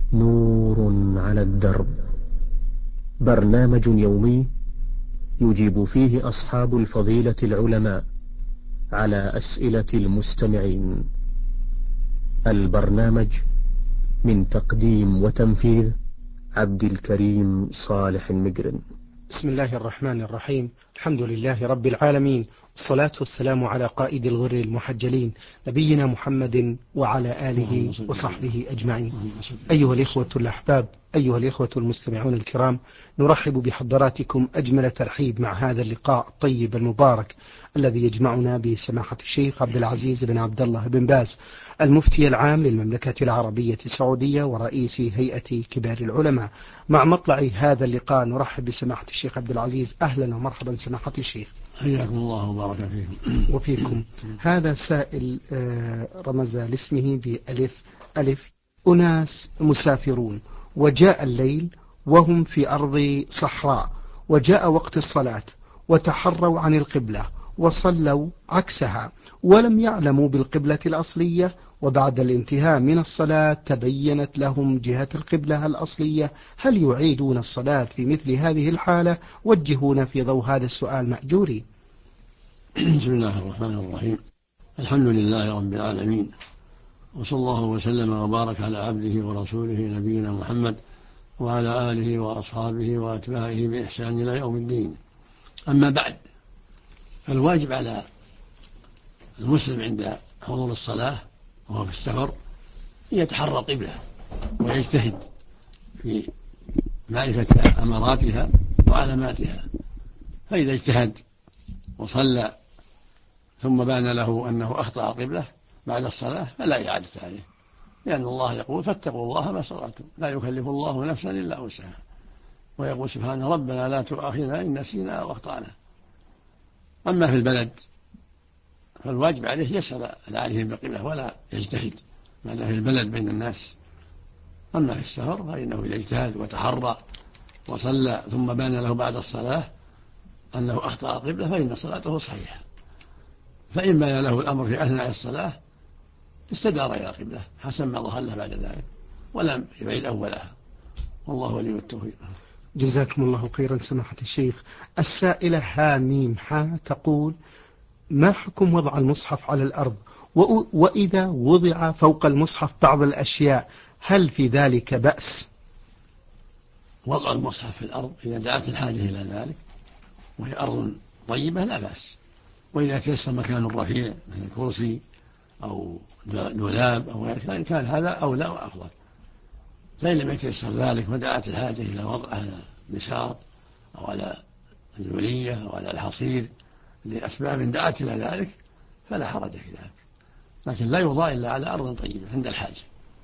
نور على الدرب، برنامج يومي يجيب فيه أصحاب الفضيلة العلماء على أسئلة المستمعين. البرنامج من تقديم وتنفيذ عبد الكريم صالح المقرن. بسم الله الرحمن الرحيم. الحمد لله رب العالمين، والصلاة والسلام على قائد الغر المحجلين نبينا محمد وعلى آله وصحبه أجمعين. أيها الإخوة الأحباب، أيها الإخوة المستمعون الكرام، نرحب بحضراتكم أجمل ترحيب مع هذا اللقاء الطيب المبارك الذي يجمعنا بسماحة الشيخ عبد العزيز بن عبد الله بن باز، المفتي العام للمملكة العربية السعودية ورئيس هيئة كبار العلماء. مع مطلع هذا اللقاء نرحب بسماحة الشيخ عبد العزيز. أهلا ومرحبا سماحة الشيخ. حياكم الله وبارك فيكم. وفيكم. هذا سائل رمز لاسمه بألف ألف: أناس مسافرون وجاء الليل وهم في أرض صحراء، وجاء وقت الصلاة وتحروا عن القبلة وصلوا عكسها ولم يعلموا بالقبلة الأصلية، وبعد الانتهاء من الصلاة تبينت لهم جهة القبلة الأصلية، هل يعيدون الصلاة في مثل هذه الحالة؟ وجهونا في ضوء هذا السؤال مأجورين. بسم الله الرحمن الرحيم. الحمد لله رب العالمين، وصلى الله وسلم وبارك على عبده ورسوله نبينا محمد وعلى آله وأصحابه وأتباعه بإحسان إلى يوم الدين. أما بعد، فالواجب على المسلم عند حضور الصلاة وهو في السفر يتحرى القبلة ويجتهد في معرفة أماراتها وعلاماتها، فإذا اجتهد وصلى ثم بان له أنه أخطأ القبلة بعد الصلاة فلا إعادة عليه، لأن الله يقول: فاتقوا الله ما استطعتم، لا يكلف الله نفسا إلا وسعها، ويقول سبحانه: ربنا لا تؤاخذنا إن نسينا أو أخطأنا. أما في البلد فالواجب عليه يسأل العارفين بالقبلة ولا يجتهد ما في البلد بين الناس. أما في السفر فإنه إذا اجتهد وتحرى وصلى ثم بان له بعد الصلاة أنه أخطأ القبلة فإن صلاته صحيحة، فإن بان له الأمر في أثناء الصلاة استدار إلى القبلة حسب ما ظهر له بعد ذلك، ولم يعيد أولها، والله ولي التوفيق. جزاكم الله خيرا سماحة الشيخ. السائلة هاميم حا تقول: ما حكم وضع المصحف على الأرض، وإذا وضع فوق المصحف بعض الأشياء هل في ذلك بأس؟ وضع المصحف في الأرض إذا دعت الحاجة إلى ذلك وهي أرض طيبة لا بأس، وإذا تيسر مكان رفيع مثل كرسي أو دولاب أو غير ذلك كان هذا أولى وأفضل. فإن لم يتيسر ذلك ودعت الحاجة إلى وضع على البساط أو على الجولية أو على الحصير لأسباب دعت إلى ذلك فلا حرج في ذلك، لكن لا يوضع إلا على أرض طيبة عند الحاجة.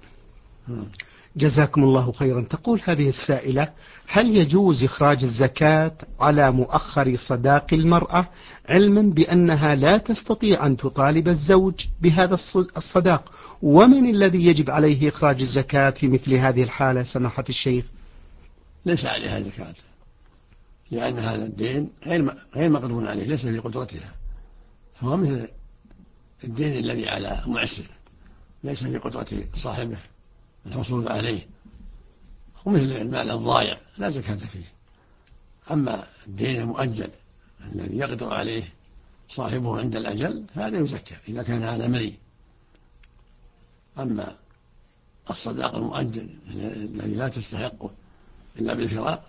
جزاكم الله خيرا. تقول هذه السائلة: هل يجوز إخراج الزكاة على مؤخر صداق المرأة علما بأنها لا تستطيع أن تطالب الزوج بهذا الصداق؟ ومن الذي يجب عليه إخراج الزكاة في مثل هذه الحالة سماحة الشيخ؟ ليس عليها زكاة، لأن هذا الدين غير مقدور عليه، ليس في قدرتها، هو مثل الدين الذي على معسر ليس في قدرة صاحبه الحصول عليه، ومثل المال الضائع لا زكاة فيه. أما الدين المؤجل الذي يقدر عليه صاحبه عند الأجل هذا يزكى إذا كان على ملي. أما الصداق المؤجل الذي لا تستحقه إلا بالفراق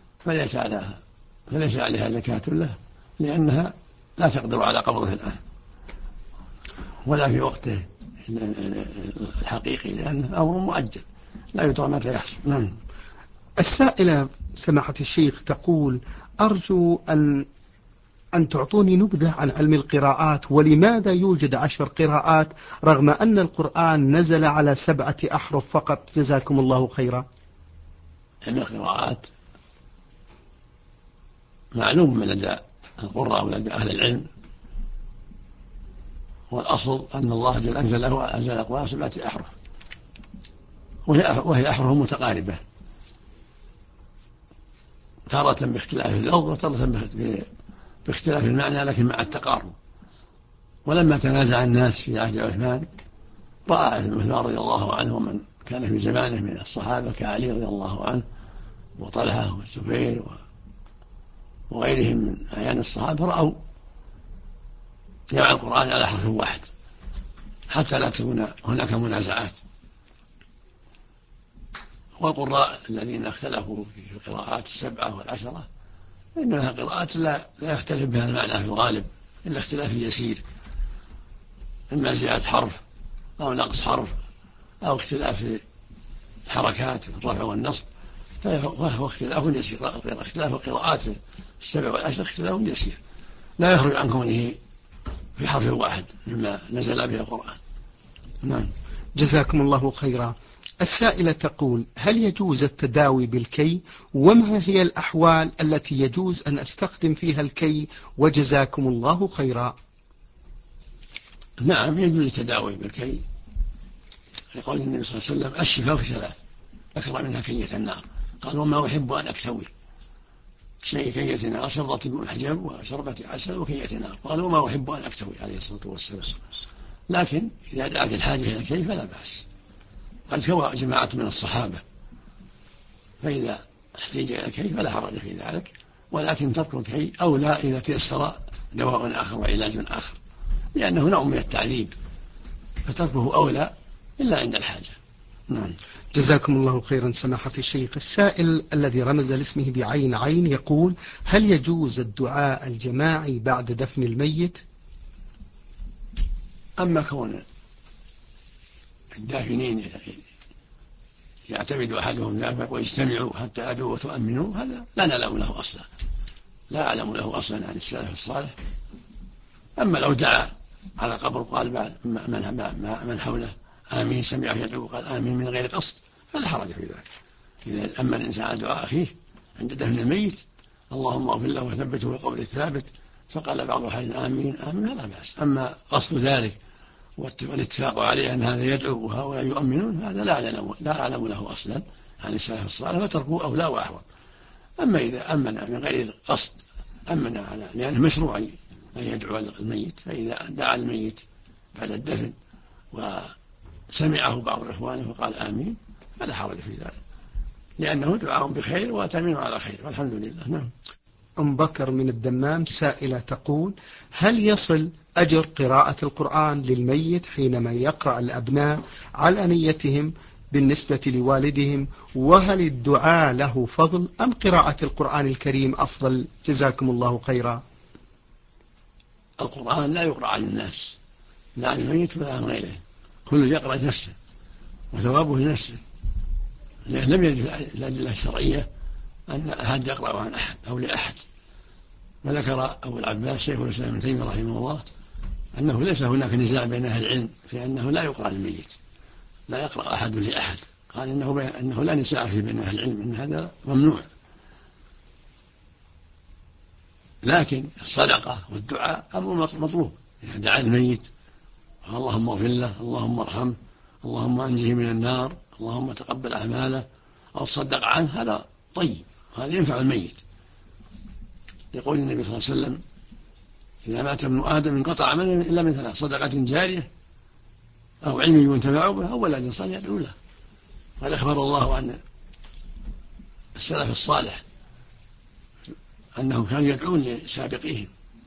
فليس عليها زكاة له، لأنها لا تقدر على قبضه الآن ولا في وقته الحقيقي، لأنه أمر مؤجل لا يدرى متى يحصل. نعم. السائلة سماحة الشيخ تقول: أرجو أن تعطوني نبذة عن علم القراءات، ولماذا يوجد 10 قراءات رغم أن القرآن نزل على 7 أحرف فقط؟ جزاكم الله خيرا. علم القراءات معلوم من لدى القراء ولدى أهل العلم، والأصل أن الله جل أنزل القرآن 7 أحرف، وهي أحرف متقاربة، تارة باختلاف اللفظ وتارة باختلاف المعنى لكن مع التقارب. ولما تنازع الناس في عهد عثمان رأى عثمان رضي الله عنه ومن كان في زمانه من الصحابة كعلي رضي الله عنه وطلحة والزبير وغيرهم من أعيان الصحابة رأوا جمع القرآن على حرف واحد حتى لا تكون هناك منازعات. والقراء الذين اختلفوا في القراءات 7 و10 إنها قراءات لا يختلف بها المعنى في الغالب إلا اختلاف يسير، إما زيادة حرف أو نقص حرف أو اختلاف في الحركات الرفع والنصب، فهو اختلاف يسير. اختلاف القراءات 7 و10 اختلاف يسير لا يخرج عن كونه في حرف واحد مما نزل به القرآن. نعم. جزاكم الله خيرا. السائلة تقول: هل يجوز التداوي بالكي؟ وما هي الأحوال التي يجوز أن أستخدم فيها الكي؟ وجزاكم الله خيرا. نعم، يجوز التداوي بالكي لقول النبي صلى الله عليه وسلم: الشفاء في 3 ذكر منها كية النار، قال: وما أحب أن أكتوي شيء كية نار، شربة محجب وشربة عسل وكية نار، قال: وما أحب أن أكتوي عليه الصلاة والسلام. لكن إذا دعت الحاجة إلى الكي فلا بأس، قد كوى جماعة من الصحابة، فإذا احتاج إلى الكي فلا حرج في ذلك، ولكن ترك الكي أولى إذا تيسر دواء آخر وعلاج آخر، لأنه نوع من التعذيب، فتركه أولى إلا عند الحاجة. نعم. جزاكم الله خيرا سماحة الشيخ. السائل الذي رمز لاسمه بعين عين يقول: هل يجوز الدعاء الجماعي بعد دفن الميت؟ أما كون الدافنين يعتمد أحدهم ذلك ويجتمعوا حتى أدوا وتؤمنوا، هذا لا نعلم له أصلا، لا أعلم له أصلا عن السلف الصالح. أما لو دعا على قبر قال من حوله آمين، سمعه يدعو قال آمين من غير قصد، فلا حرج في ذلك. إذا أما الإنسان على دعاء أخيه عند دفن الميت: اللهم اغفر له وثبته في القبر الثابت، فقال بعض الحين آمين آمين، لا بأس. أما قصد ذلك والاتفاق عليه أن هذا يدعو وهؤلاء يؤمنون، هذا لا أعلم له أصلا عن السلف الصالح، فتركوه أولى وأحوط. أما إذا أمن من غير قصد أمن على لأنه مشروع أن يدعو الميت، فإذا دعا الميت بعد الدفن وسمعه بعض إخوانه وقال آمين فلا حرج في ذلك، لأنه دعاء بخير وتأمين على خير، والحمد لله. نعم. أم بكر من الدمام سائلة تقول: هل يصل أجر قراءة القرآن للميت حينما يقرأ الأبناء على نيتهم بالنسبة لوالدهم؟ وهل الدعاء له فضل أم قراءة القرآن الكريم أفضل؟ جزاكم الله خيرا. القرآن لا يقرأ عن الناس، لا عن الميت ولا عن غيره، كل يقرأ لنفسه وثوابه لنفسه، لأن لم يرد الأدلة الشرعية أن أحد يقرأ عن أحد أو لأحد. وذكر أبو العباس شيخ الإسلام ابن تيمية رحمه الله أنه ليس هناك نزاع بين أهل العلم في أنه لا يقرأ للميت، لا يقرأ أحد لأحد، قال إنه لا نزاع في بين أهل العلم إن هذا ممنوع. لكن الصدقة والدعاء أمر مطلوب، إذا دعا الميت اللهم اغفر له، اللهم ارحمه، اللهم أنجه من النار، اللهم تقبل أعماله، أو تصدق عنه، هذا طيب، هذا ينفع الميت. يقول النبي صلى الله عليه وسلم: إذا مات ابن آدم انقطع عمله إلا من 3: صدقة جارية، أو علم ينتفع به، أو ولد صالح يدعو له. قد أخبر الله عن السلف الصالح أنهم كانوا يدعون لسابقيهم،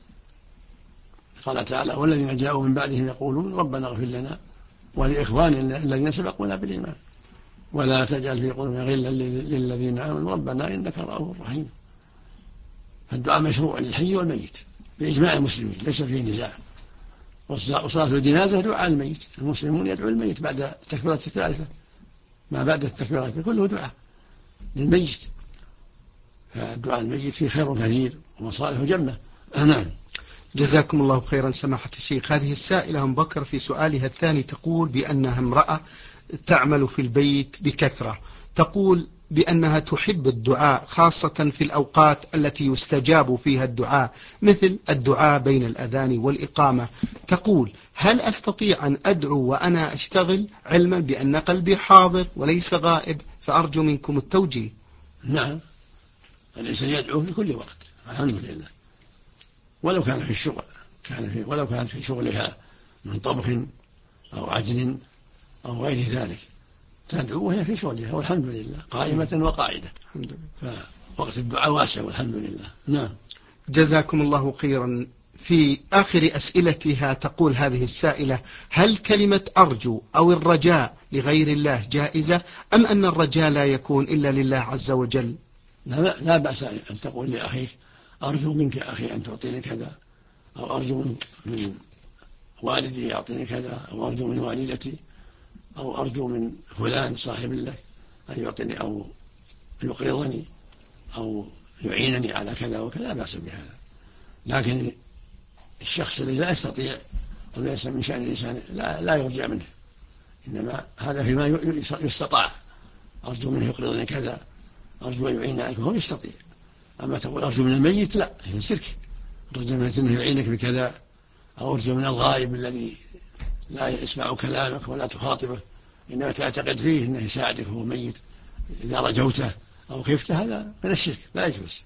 قال تعالى: والذين جاءوا من بعدهم يقولون ربنا اغفر لنا ولإخواننا الذين سبقونا بالإيمان ولا تجعل في قلوبنا غلا للذين آمنوا ربنا إنك رؤوف رحيم. فالدعاء مشروع للحي والميت بإجماع المسلمين، ليس فيه نزاع. وصلاة الجنازة دعاء الميت، المسلمون يدعو الميت بعد التكبيرة الثالثة، ما بعد التكبيرة كله دعاء للميت، فالدعاء الميت فيه خير كثير ومصالح جمة. نعم. جزاكم الله خيرا سماحة الشيخ. هذه السائلة أم بكر في سؤالها الثاني تقول بأنها امرأة تعمل في البيت بكثرة، تقول بأنها تحب الدعاء خاصة في الأوقات التي يستجاب فيها الدعاء، مثل الدعاء بين الأذان والإقامة. تقول: هل أستطيع أن أدعو وأنا أشتغل، علما بأن قلبي حاضر وليس غائب؟ فأرجو منكم التوجيه. نعم، الإنسان يدعو في كل وقت، الحمد لله، ولو كان في الشغل، ولو كانت في شغلها من طبخ أو عجن أو غير ذلك، تدعو وهي في شغلها والحمد لله قائمة وقاعدة. الحمد لله. فوقت الدعاء واسع والحمد لله. نعم. جزاكم الله خيرا. في آخر أسئلتها تقول هذه السائلة: هل كلمة أرجو أو الرجاء لغير الله جائزة، أم أن الرجاء لا يكون إلا لله عز وجل؟ لا بأس أن تقول لأخيك أرجو منك أخي أن تعطيني كذا، أو أرجو من والدي يعطيني كذا، أو أرجو من والدتي، أو أرجو من فلان صاحب لك أن يعطيني أو يقرضني أو يعينني على كذا وكذا، لا بأس بهذا. لكن الشخص الذي لا يستطيع وليس من شأن الإنسان لا يرجع منه، إنما هذا فيما يستطاع. أرجو منه يقرضني كذا، أرجو أن يعين عليك، هو يستطيع. أما تقول أرجو من الميت، لا، هي شرك. أرجو منه يعينك بكذا، أو أرجو من الغائب الذي لا يسمع كلامك ولا تخاطبه، إنما تعتقد فيه أنه يساعدك وهو ميت، إذا رجوته أو خفته هذا من الشرك لا يجوز.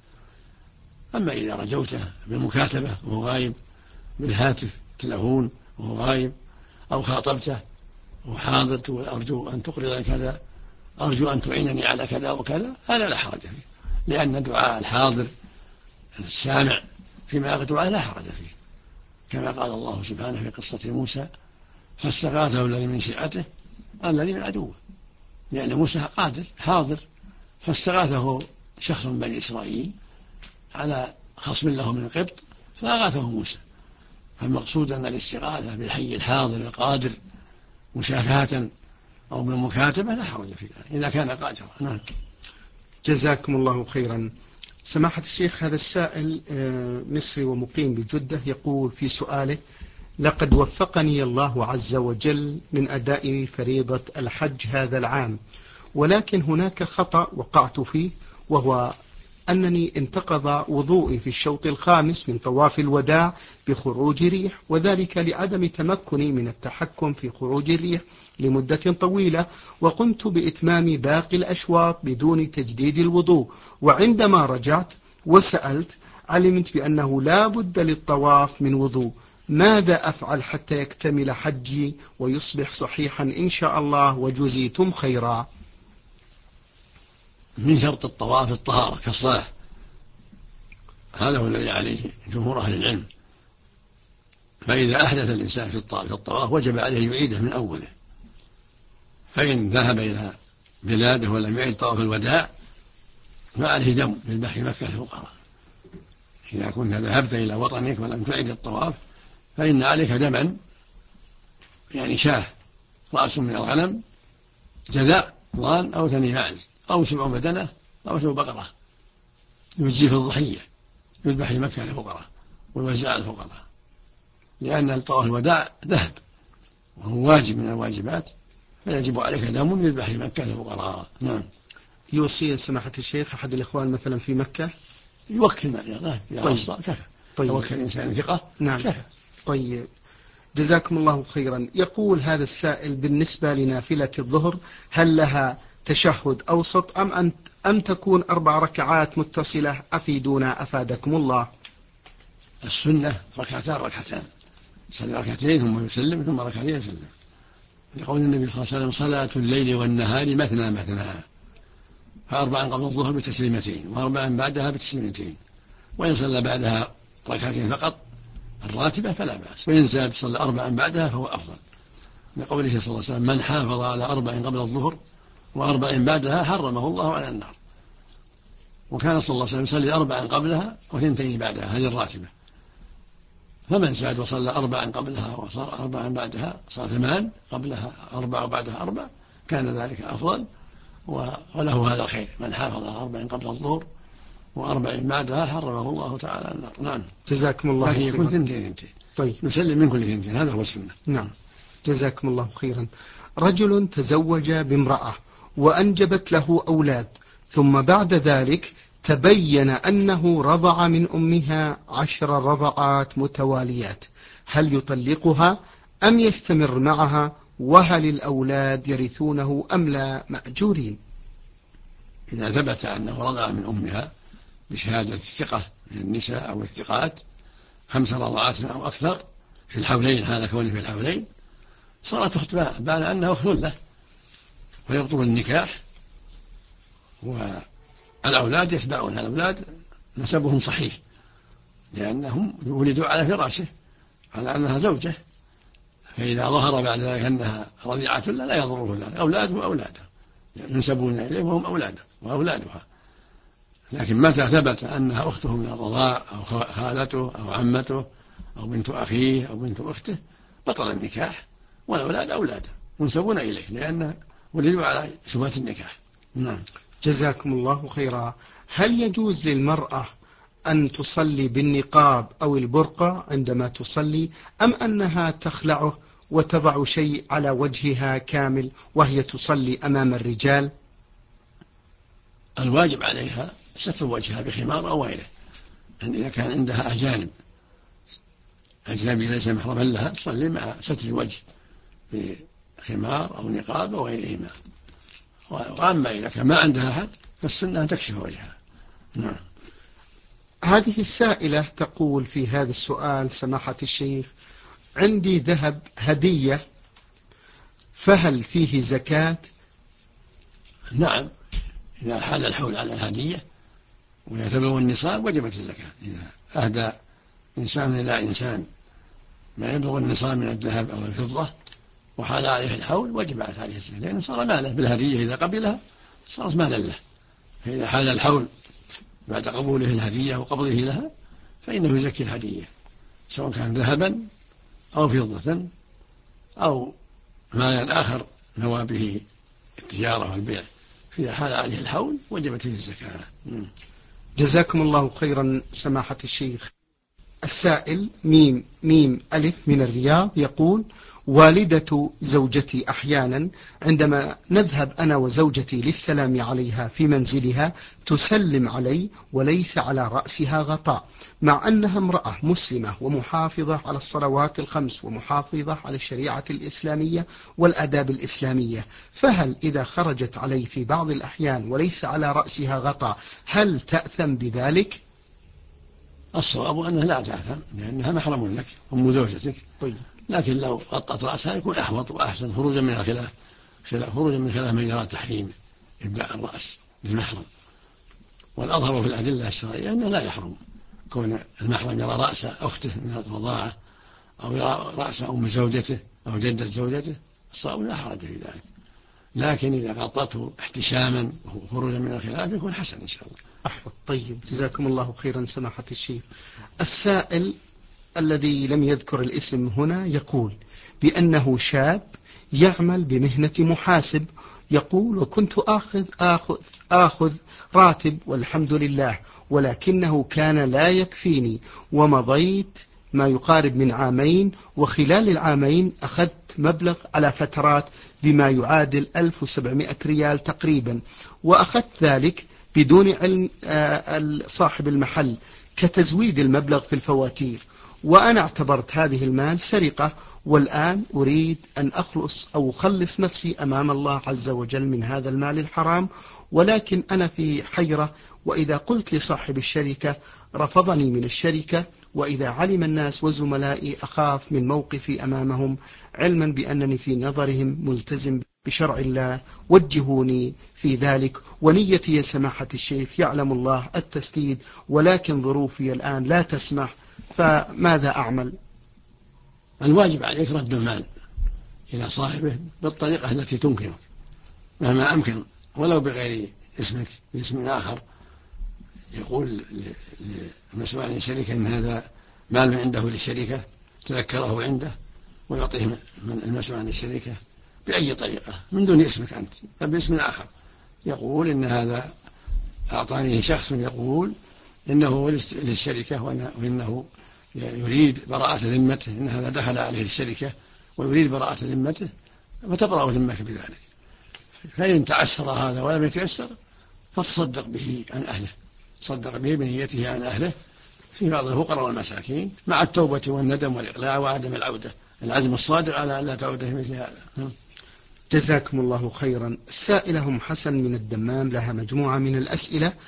أما إذا رجوته بالمكاتبة وهو غايب، بالهاتف تلفون وهو غايب، أو خاطبته وهو حاضر تقول أرجو أن تقرضني كذا، أرجو أن تعينني على كذا وكذا، هذا لا حرج فيه، لأن دعاء الحاضر السامع فيما يقدر لا حرج فيه، كما قال الله سبحانه في قصة موسى: فاستغاثه الذي من شيعته الذي من عدوه، لأن موسى قادر حاضر، فاستغاثه شخص من بني إسرائيل على خصم له من القبط فأغاثه موسى. فالمقصود أن الاستغاثة بالحي الحاضر القادر مشافهة أو بالمكاتبة لا حرج فيها إذا كان قادرا. نعم. جزاكم الله خيرا. سماحة الشيخ، هذا السائل مصري ومقيم بجدة يقول في سؤاله: لقد وفقني الله عز وجل من أداء فريضة الحج هذا العام، ولكن هناك خطأ وقعت فيه، وهو أنني انتقض وضوئي في الشوط الخامس من طواف الوداع بخروج ريح، وذلك لعدم تمكني من التحكم في خروج الريح لمدة طويلة، وقمت بإتمام باقي الأشواط بدون تجديد الوضوء. وعندما رجعت وسألت علمت بأنه لا بد للطواف من وضوء. ماذا أفعل حتى يكتمل حجي ويصبح صحيحا إن شاء الله، وجزيتم خيرا؟ من شرط الطواف الطهارة كالصلاة، هذا هو الذي عليه جمهور أهل العلم. فإذا أحدث الإنسان في الطواف وجب عليه أن يعيده من أوله. فإن ذهب إلى بلاده ولم يعد طواف الوداع فعليه دم يذبح في مكة الفقراء. إذا كنت ذهبت إلى وطنك ولم تعد الطواف فإن عليك دما، يعني شاه، رأس من الغنم، جذاء ضان أو ثني معز أو 7 بدنة أو 7 بقرة، يجزي في الضحية، يذبح في مكة الفقراء ويوزع على الفقراء، لأن طواف الوداع ذهب وهو واجب من الواجبات، فيجب عليك دم يذبح في مكة الفقراء. نعم. يوصي سماحة الشيخ أحد الإخوان مثلا في مكة يوكل إذا كفى. يوكل إنسان ثقة. نعم. كفى. طيب، جزاكم الله خيرا. يقول هذا السائل: بالنسبة لنافلة الظهر هل لها تشهد أوسط أم تكون 4 ركعات متصلة؟ أفيدونا أفادكم الله. السنة ركعتان، صلى ركعتين ثم يسلم ثم ركعتين يسلم، لقول النبي صلى الله عليه وسلم: صلاة الليل والنهار مثنى مثنى، ف4 قبل الظهر بتسليمتين، و4 بعدها بتسليمتين، وإن صلى بعدها ركعتين فقط الراتبة فلا بأس، وإن زاد صلى 4 بعدها فهو أفضل، لقوله صلى الله عليه وسلم: من حافظ على 4 قبل الظهر و4 بعدها حرمه الله على النار. وكان صلى الله عليه وسلم يصلي 4 قبلها و2 بعدها، هذه الراتبة. فمن زاد وصلى 4 قبلها وصار 4 بعدها صار 8 قبلها 4 وبعدها 4، كان ذلك أفضل وله هذا الخير. من حافظ على 4 قبل الظهر و4 بعدها حرمه الله تعالى النار. نعم. جزاكم الله خيرا. لكن يكون 2. طيب، نسلم من كل 2، هذا هو السنة. نعم. جزاكم الله خيرا. رجل تزوج بامرأة وأنجبت له أولاد، ثم بعد ذلك تبين أنه رضع من أمها 10 رضعات متواليات، هل يطلقها أم يستمر معها؟ وهل الأولاد يرثونه أم لا مأجورين؟ إذا ثبت أنه رضع من أمها بشهادة الثقة من النساء أو الثقات 5 رضعات أو أكثر في الحولين، هذا كونه في الحولين، صارت أخت بان أنها أخت له، فيبطل النكاح، والأولاد يتبعون الأولاد نسبهم صحيح لأنهم ولدوا على فراشه على أنها زوجة، فإذا ظهر بعد ذلك أنها رضيعة لا يضره ذلك، أولاده وأولادها ينسبون إليه وهم أولاده وأولادها. لكن متى ثبت أنها أخته من الرضاع أو خالته أو عمته أو بنت أخيه أو بنت أخته بطل النكاح، والأولاد أولاده ينسبون إليه لأن ولدوا على شبهة النكاح. نعم. جزاكم الله خيرا. هل يجوز للمرأة أن تصلي بالنقاب أو البرقع عندما تصلي، أم أنها تخلعه وتضع شيء على وجهها كامل وهي تصلي أمام الرجال؟ الواجب عليها ستر وجهها بخمار أو غيره، يعني إذا كان عندها أجنبي ليس محرما لها تصلي مع ستر الوجه بخمار أو نقاب أو غيرهما. وأما إذا كان ما عندها أحد فالسنة أن تكشف وجهها. نعم. هذه السائلة تقول في هذا السؤال: سماحة الشيخ، عندي ذهب هدية، فهل فيه زكاة؟ نعم، إذا حال الحول على الهدية ويتبلغ النصاب وجبت الزكاة. إذا أهدى إنسان إلى إنسان ما يبلغ النصاب من الذهب أو الفضة وحال عليه الحول وجبت عليه الزكاة، لأنه صار ماله بالهدية، إذا قبلها صارت مالا له. فإذا حال الحول بعد قبوله الهدية وقبضه لها فإنه يزكي الهدية، سواء كان ذهبا أو فضة أو مالا آخر نوى به التجارة والبيع. فإذا حال عليه الحول وجبت فيه الزكاة. جزاكم الله خيرا سماحة الشيخ. السائل ميم ألف من الرياض يقول: والدة زوجتي أحيانا عندما نذهب أنا وزوجتي للسلام عليها في منزلها تسلم علي وليس على رأسها غطاء، مع أنها امرأة مسلمة ومحافظة على الصلوات الخمس ومحافظة على الشريعة الإسلامية والآداب الإسلامية، فهل إذا خرجت علي في بعض الأحيان وليس على رأسها غطاء هل تأثم بذلك؟ الصواب أنها لا تأثم لأنها محرم لك أم زوجتك. طيب. لكن لو غطت رأسها يكون أحوط وأحسن خروجا من الخلاف، خروجا من خلاف من يرى تحريم إبداء الرأس للمحرم. والأظهر في الأدلة الشرعية أنه لا يحرم كون المحرم يرى رأس أخته من الرضاعة أو يرى رأس أم زوجته أو جدة زوجته، الصواب لا حرج في ذلك. لكن إذا غطته احتشاما وخروجا من الخلاف يكون حسن إن شاء الله. أحفظ. طيب، جزاكم الله خيرا سماحة الشيخ. السائل الذي لم يذكر الاسم هنا يقول بأنه شاب يعمل بمهنة محاسب، يقول: وكنت آخذ راتب والحمد لله، ولكنه كان لا يكفيني، ومضيت ما يقارب من عامين، وخلال العامين أخذت مبلغ على فترات بما يعادل 1700 ريال تقريبا، وأخذت ذلك بدون علم صاحب المحل كتزويد المبلغ في الفواتير، وأنا اعتبرت هذه المال سرقة، والآن أريد أن أخلص نفسي أمام الله عز وجل من هذا المال الحرام، ولكن أنا في حيرة، وإذا قلت لصاحب الشركة رفضني من الشركة، وإذا علم الناس وزملائي أخاف من موقفي أمامهم، علما بأنني في نظرهم ملتزم بشرع الله، وجهوني في ذلك، ونيتي يا سماحة الشيخ يعلم الله التسديد، ولكن ظروفي الآن لا تسمح، فماذا أعمل؟ الواجب عليك رد المال إلى صاحبه بالطريقة التي تمكنك مهما أمكن، ولو بغير اسمك باسم آخر. يقول المسؤول عن الشركة إن هذا مال عنده للشركة تذكره عنده، ويعطيه المسؤول عن الشركة بأي طريقة من دون اسمك أنت باسم آخر، يقول إن هذا أعطانيه شخص يقول إنه للشركة وإنه يريد براءة ذمته، إن هذا دخل عليه الشركة ويريد براءة ذمته، فتبرأ ذمك بذلك. فإن تعسر هذا ولم يتيسر فتصدق به عن أهله، تصدق به بنيته عن أهله في بعض الفقراء والمساكين مع التوبة والندم والإقلاع وعدم العودة، العزم الصادق على ألا تعود في مثل هذا. جزاكم الله خيرا. السائلة أم حسن من الدمام لها مجموعة من الأسئلة،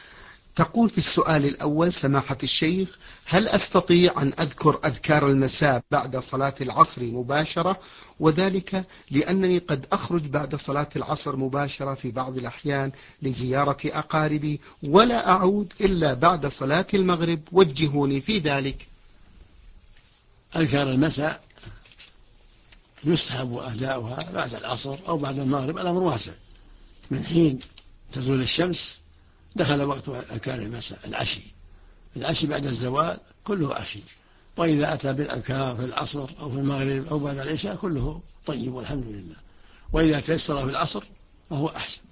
تقول في السؤال الأول: سماحة الشيخ، هل أستطيع أن أذكر أذكار المساء بعد صلاة العصر مباشرة؟ وذلك لأنني قد أخرج بعد صلاة العصر مباشرة في بعض الأحيان لزيارة أقاربي، ولا أعود إلا بعد صلاة المغرب، وجهوني في ذلك. أذكار المساء يستحب أداؤها بعد العصر أو بعد المغرب، الأمر واسع. من حين تزول الشمس دخل وقت أذكار المساء، العشي بعد الزوال كله عشي، وإذا أتى بالأذكار في العصر أو في المغرب أو بعد العشاء كله طيب والحمد لله، وإذا تيسر في العصر فهو أحسن.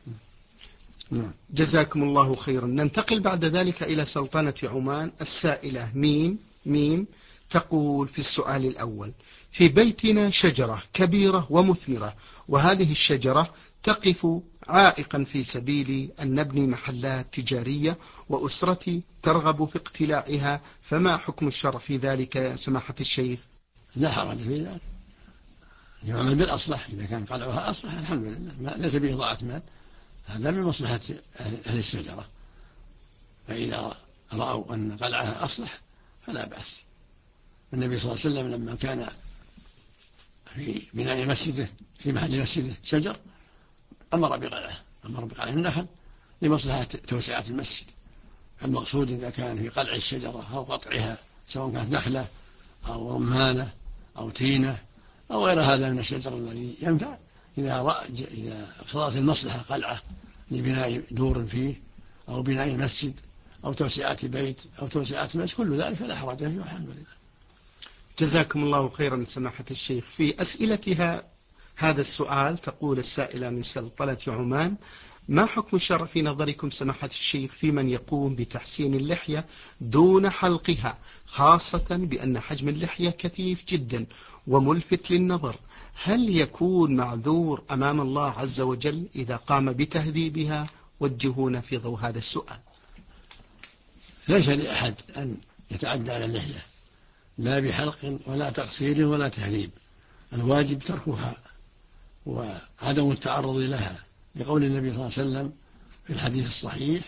جزاكم الله خيرا. ننتقل بعد ذلك إلى سلطنة عمان. السائلة ميم تقول في السؤال الأول: في بيتنا شجرة كبيرة ومثمرة، وهذه الشجرة تقف عائقا في سبيل أن نبني محلات تجارية، وأسرتي ترغب في اقتلاعها، فما حكم الشرع في ذلك يا سماحة الشيخ؟ لا حرج في ذلك، يعمل بالأصلح، إذا كان قلعها أصلح الحمد لله، ليس بإضاعة مال، هذا من مصلحة أهل الشجرة، فإذا رأوا أن قلعها أصلح فلا بأس. النبي صلى الله عليه وسلم لما كان في بناء مسجده في محل مسجده شجر أمر بقلعه النخل لمصلحة توسعة المسجد. المقصود إذا كان في قلع الشجرة أو قطعها، سواء كانت نخلة أو رمانة أو تينة أو غير هذا من الشجر الذي ينفع، إذا اقتضت المصلحة قلعه لبناء دور فيه أو بناء مسجد أو توسعة بيت أو توسعة مسجد، كل ذلك لا حرج فيه والحمد لله. جزاكم الله خيرا سماحة الشيخ. في أسئلتها هذا السؤال تقول السائلة من سلطنة عمان: ما حكم الشرع في نظركم سماحة الشيخ في من يقوم بتحسين اللحية دون حلقها، خاصة بأن حجم اللحية كثيف جدا وملفت للنظر؟ هل يكون معذور أمام الله عز وجل إذا قام بتهذيبها؟ وجهونا في ضوء هذا السؤال. ليس لأحد أن يتعدى على اللحية، لا بحلق ولا تقصير ولا تهذيب، الواجب تركها وعدم التعرض لها، لقول النبي صلى الله عليه وسلم في الحديث الصحيح: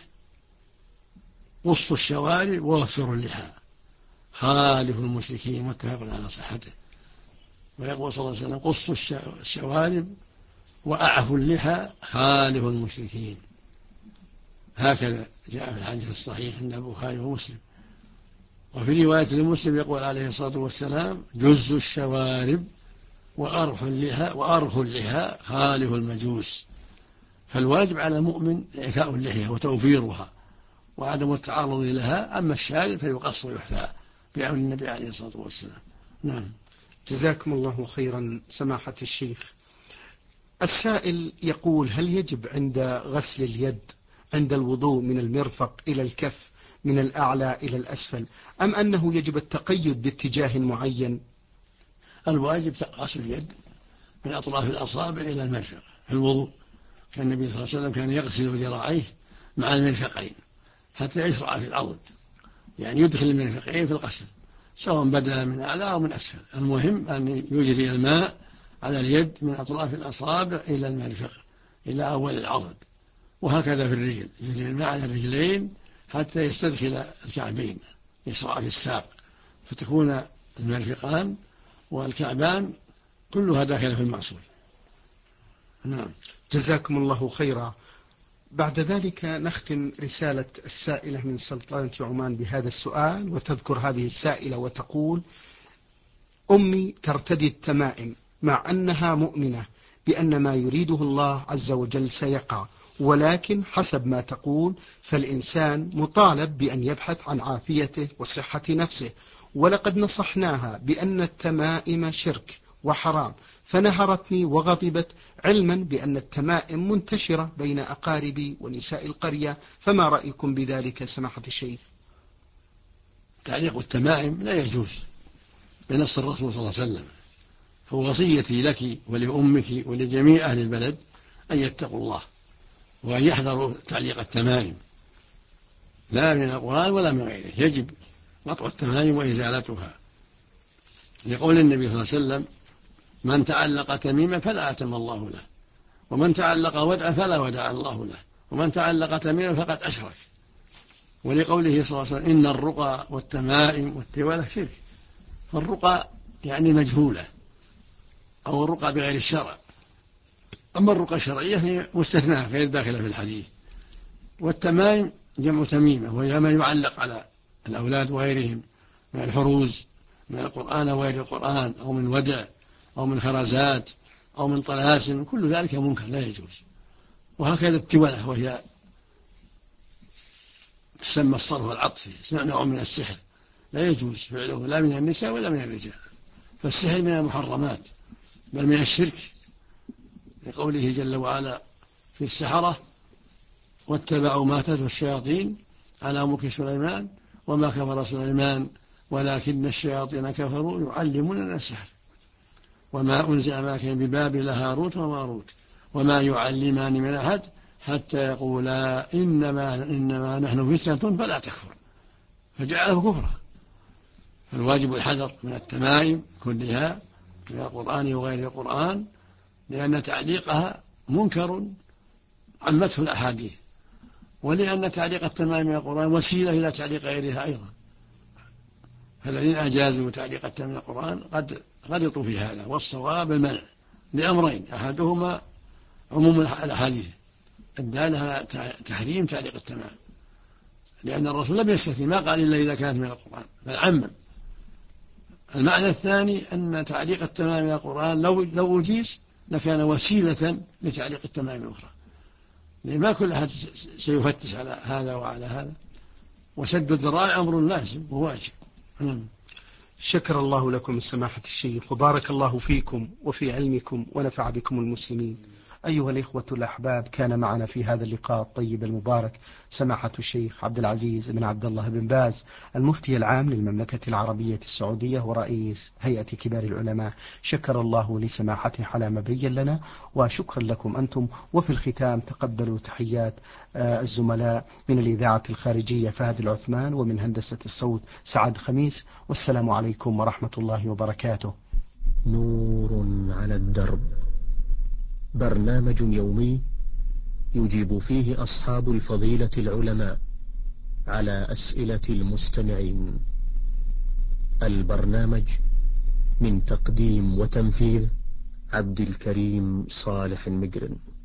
قصوا الشوارب ووفروا اللحى، خالفوا المشركين، متفق على صحته. ويقول صلى الله عليه وسلم: قصوا الشوارب وأعفوا اللحى، خالفوا المشركين. هكذا جاء في الحديث الصحيح عند البخاري ومسلم. وفي رواية لمسلم يقول عليه الصلاة والسلام: جزوا الشوارب وأرخوا اللحى، خالفوا المجوس. فالواجب على المؤمن إعفاء اللحية وتوفيرها وعدم التعرض لها، أما الشارب فيقص ويحفى بأمر النبي عليه الصلاة والسلام. نعم. جزاكم الله خيرا سماحة الشيخ. السائل يقول: هل يجب عند غسل اليد عند الوضوء من المرفق إلى الكف من الأعلى إلى الأسفل، أم أنه يجب التقيد باتجاه معين؟ الواجب غسل اليد من أطراف الأصابع إلى المرفق في الوضوء، كان النبي صلى الله عليه وسلم كان يغسل ذراعيه مع المرفقين حتى يشرع في العضد، يعني يدخل المرفقين في الغسل سواء بدأ من أعلى أو من أسفل، المهم أن يجري الماء على اليد من أطراف الأصابع إلى المرفق إلى أول العضد، وهكذا في الرجل يجري الماء على الرجلين حتى يستدخل الكعبين، يشرع في الساق، فتكون المرفقان والكعبان كلها داخلة في المعصول. نعم. جزاكم الله خيرا. بعد ذلك نختم رسالة السائلة من سلطنة عمان بهذا السؤال، وتذكر هذه السائلة وتقول: أمي ترتدي التمائم مع أنها مؤمنة بأن ما يريده الله عز وجل سيقع، ولكن حسب ما تقول فالإنسان مطالب بأن يبحث عن عافيته وصحة نفسه، ولقد نصحناها بأن التمائم شرك وحرام، فنهرتني وغضبت، علما بأن التمائم منتشرة بين أقاربي ونساء القرية، فما رأيكم بذلك سماحة الشيخ؟ تعليق التمائم لا يجوز بنص الرسول صلى الله عليه وسلم، فوصيتي لك ولأمك ولجميع أهل البلد أن يتقوا الله وأن يحذروا تعليق التمائم، لا من القرآن ولا من غيره، يجب قطع التمائم وإزالتها، لقول النبي صلى الله عليه وسلم: من تعلق تميما فلا أتم الله له، ومن تعلق ودعا فلا ودع الله له، ومن تعلق تميما فقد أشرك. ولقوله صلى الله عليه وسلم إن الرقى والتمائم والتوالة شرك. فالرقى يعني مجهولة أو الرقى بغير الشرع، أما الرقى الشرعية هي مستثناة غير داخلة في الحديث. والتمائم جمع تميمة، وهي ما يعلق على الأولاد وغيرهم من الحروز من القرآن وغير القرآن، أو من ودع أو من خرزات أو من طلاسم، كل ذلك منكر لا يجوز. وهكذا التولة، وهي تسمى الصرف والعطف، نوع من السحر لا يجوز فعله لا من النساء ولا من الرجال، فالسحر من المحرمات بل من الشرك، لقوله جل وعلا في السحرة واتبعوا ما تتلو الشياطين على ملك سليمان وما كفر سليمان ولكن الشياطين كفروا يعلمون الناس السحر وما أنزل معك ببابل هاروت وماروت وما يعلمان من أحد حتى يقولا إنما نحن فتنة فلا تكفر، فجعله كفرا. فالواجب الحذر من التمائم كلها من القرآن وغير القرآن، لأن تعليقها منكر عمته الأحاديث، ولأن تعليق التمائم من القرآن وسيلة إلى تعليق غيرها أيضا. فالذين أجازوا تعليق التمائم من القرآن قد غلطوا في هذا، والصواب المنع لأمرين: أحدهما عموم الأحاديث الدالة على تحريم تعليق التمائم، لأن الرسول لم يستثني ما قال إلا إذا كانت من القرآن بل عمم. المعنى الثاني أن تعليق التمائم من القرآن لو أجيز لكان وسيلة لتعليق التمائم الأخرى، لأن ما كل أحد سيفتش على هذا وعلى هذا، وسد الذرائع أمر لازم وواجب. شكر الله لكم السماحة الشيخ، وبارك الله فيكم وفي علمكم ونفع بكم المسلمين. أيها الإخوة الأحباب، كان معنا في هذا اللقاء الطيب المبارك سماحة الشيخ عبد العزيز بن عبد الله بن باز، المفتي العام للمملكة العربية السعودية ورئيس هيئة كبار العلماء. شكر الله لسماحته على ما بين لنا، وشكرا لكم أنتم. وفي الختام تقبلوا تحيات الزملاء من الإذاعة الخارجية فهد العثمان، ومن هندسة الصوت سعد خميس، والسلام عليكم ورحمة الله وبركاته. نور على الدرب، برنامج يومي يجيب فيه أصحاب الفضيلة العلماء على أسئلة المستمعين. البرنامج من تقديم وتنفيذ عبد الكريم صالح المقرن.